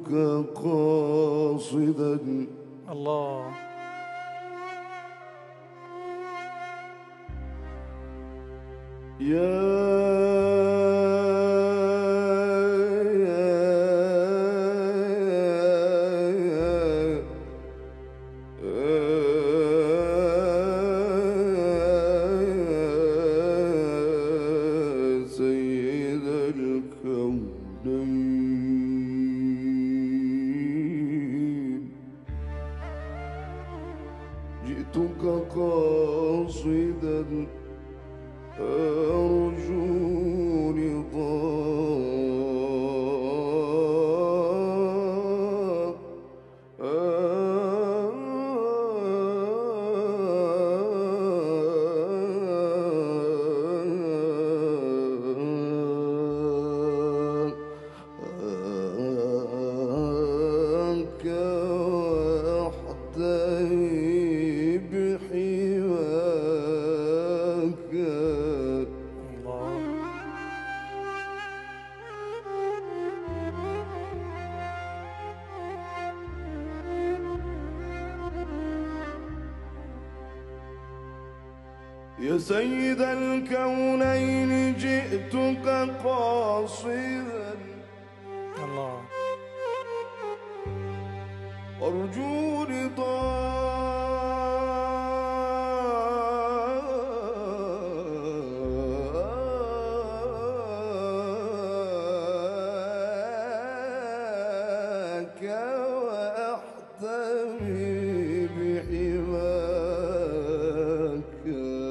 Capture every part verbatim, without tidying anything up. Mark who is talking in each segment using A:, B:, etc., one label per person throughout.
A: قاصدا
B: الله
A: يا سيد الكونين جئتك قاصدا أرجو رضاك أنك وحدي بحواك
B: الله
A: يا سيد الكونين جئتك قاصدا
B: الله
A: أرجو رضاك وأحتمي بحماك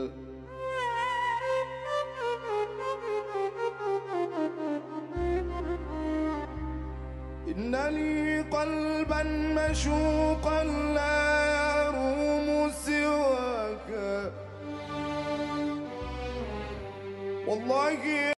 A: إن لي قلبا مشوقا لا يروم سواك والله